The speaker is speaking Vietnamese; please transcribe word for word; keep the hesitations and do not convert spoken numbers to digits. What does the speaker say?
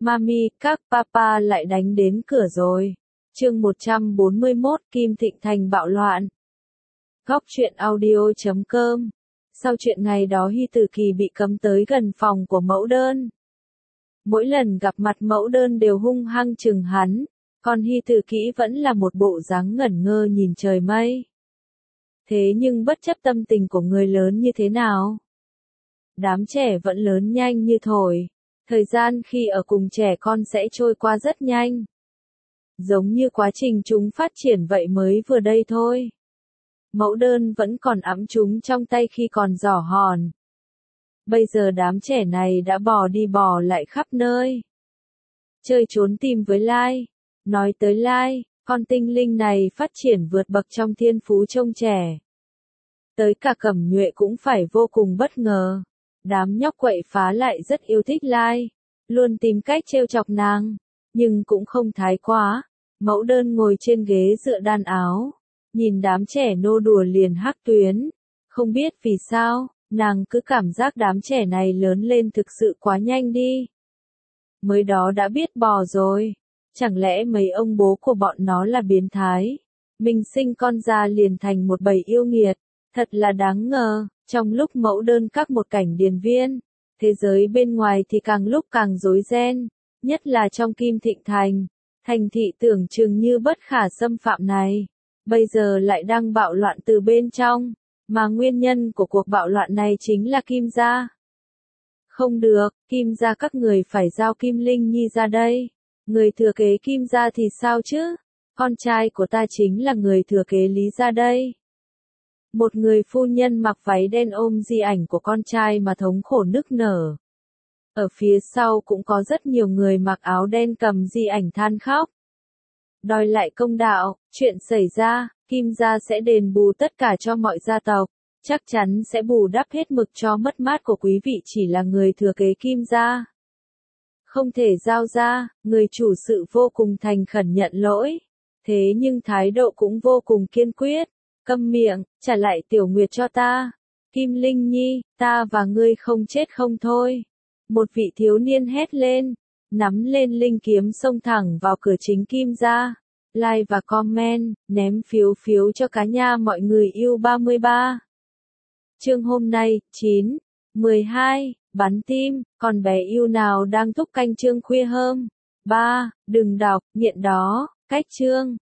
Mami, các papa lại đánh đến cửa rồi. Chương một trăm bốn mươi mốt, Kim Thịnh Thành bạo loạn. Góc truyện audio chấm com. Sau chuyện ngày đó Hy Tử Kỳ bị cấm tới gần phòng của mẫu đơn. Mỗi lần gặp mặt mẫu đơn đều hung hăng chừng hắn, còn Hy Tử Kỹ vẫn là một bộ dáng ngẩn ngơ nhìn trời mây. Thế nhưng bất chấp tâm tình của người lớn như thế nào, đám trẻ vẫn lớn nhanh như thổi. Thời gian khi ở cùng trẻ con sẽ trôi qua rất nhanh. Giống như quá trình chúng phát triển vậy mới vừa đây thôi. Mẫu đơn vẫn còn ẵm chúng trong tay khi còn giỏ hòn. Bây giờ đám trẻ này đã bò đi bò lại khắp nơi. Chơi trốn tìm với Lai. Nói tới Lai, con tinh linh này phát triển vượt bậc trong thiên phú trông trẻ. Tới cả Cẩm Nhuệ cũng phải vô cùng bất ngờ. Đám nhóc quậy phá lại rất yêu thích Lai, luôn tìm cách trêu chọc nàng, nhưng cũng không thái quá. Mẫu đơn ngồi trên ghế dựa đan áo, nhìn đám trẻ nô đùa liền hắc tuyến. Không biết vì sao, nàng cứ cảm giác đám trẻ này lớn lên thực sự quá nhanh đi. Mới đó đã biết bò rồi, chẳng lẽ mấy ông bố của bọn nó là biến thái? Mình sinh con ra liền thành một bầy yêu nghiệt, thật là đáng ngờ. Trong lúc mẫu đơn các một cảnh điền viên, thế giới bên ngoài thì càng lúc càng rối ren, nhất là trong Kim Thịnh Thành, thành thị tưởng chừng như bất khả xâm phạm này, bây giờ lại đang bạo loạn từ bên trong, mà nguyên nhân của cuộc bạo loạn này chính là Kim gia. Không được, Kim gia các người phải giao Kim Linh Nhi ra đây, người thừa kế Kim gia thì sao chứ, con trai của ta chính là người thừa kế Lý gia đây. Một người phu nhân mặc váy đen ôm di ảnh của con trai mà thống khổ nức nở. Ở phía sau cũng có rất nhiều người mặc áo đen cầm di ảnh than khóc. Đòi lại công đạo, chuyện xảy ra, Kim gia sẽ đền bù tất cả cho mọi gia tộc, chắc chắn sẽ bù đắp hết mực cho mất mát của quý vị chỉ là người thừa kế Kim gia. Không thể giao ra, người chủ sự vô cùng thành khẩn nhận lỗi, thế nhưng thái độ cũng vô cùng kiên quyết. Câm miệng, trả lại Tiểu Nguyệt cho ta. Kim Linh Nhi, ta và ngươi không chết không thôi. Một vị thiếu niên hét lên, nắm lên linh kiếm xông thẳng vào cửa chính Kim gia. Like và comment, ném phiếu phiếu cho cả nhà mọi người yêu ba mươi ba. Chương hôm nay, chín, mười hai, bắn tim, còn bé yêu nào đang thúc canh chương khuya hôm. ba, đừng đọc, nghiện đó, cách chương.